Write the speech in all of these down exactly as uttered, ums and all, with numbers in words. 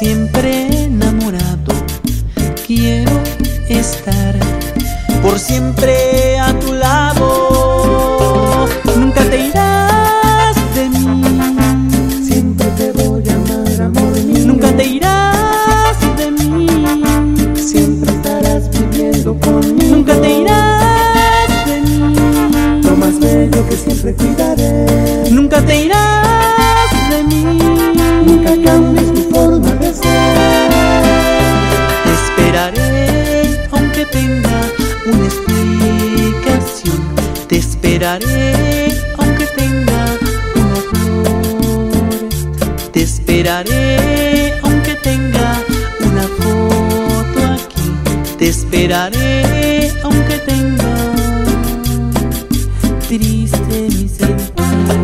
siempre enamorado quiero estar, por siempre a tu lado. Nunca te irás de mí, siempre te voy a amar, amor mío. nunca te irás de mí, siempre estarás viviendo conmigo. nunca te irás de mí, lo más bello que siempre cuidaré. nunca te irás de mí, Nunca cambies tu forma de ser. te esperaré aunque tenga una explicación, te esperaré aunque tenga una flor, te esperaré aunque tenga una foto aquí, te esperaré aunque tenga triste mi sentir.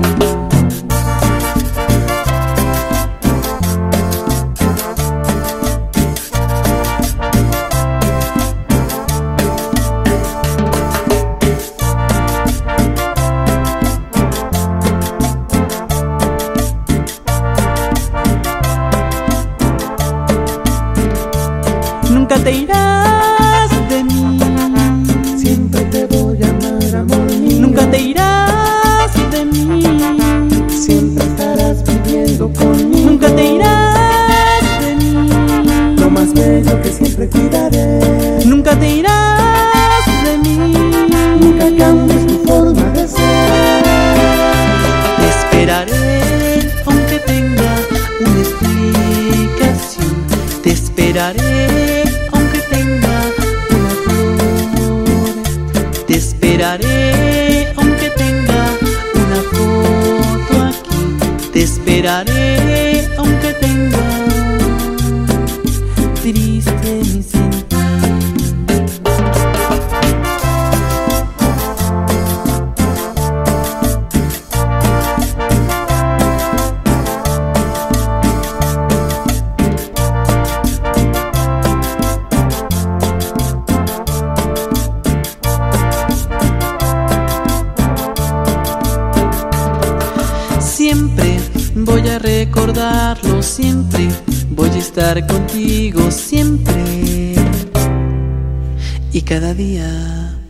Nunca te irás de mí, siempre te voy a amar, amor mío. nunca te irás de mí, siempre estarás viviendo conmigo. nunca te irás de mí, lo más bello que siempre cuidaré. nunca te irás de mí, Nunca cambies tu forma de ser. te esperaré aunque tenga una explicación, te esperaré aunque tenga una flor, te esperaré aunque tenga una foto aquí, te esperaré aunque tenga triste mi sentir. Siempre voy a recordarlo, siempre voy a estar contigo, siempre y cada día.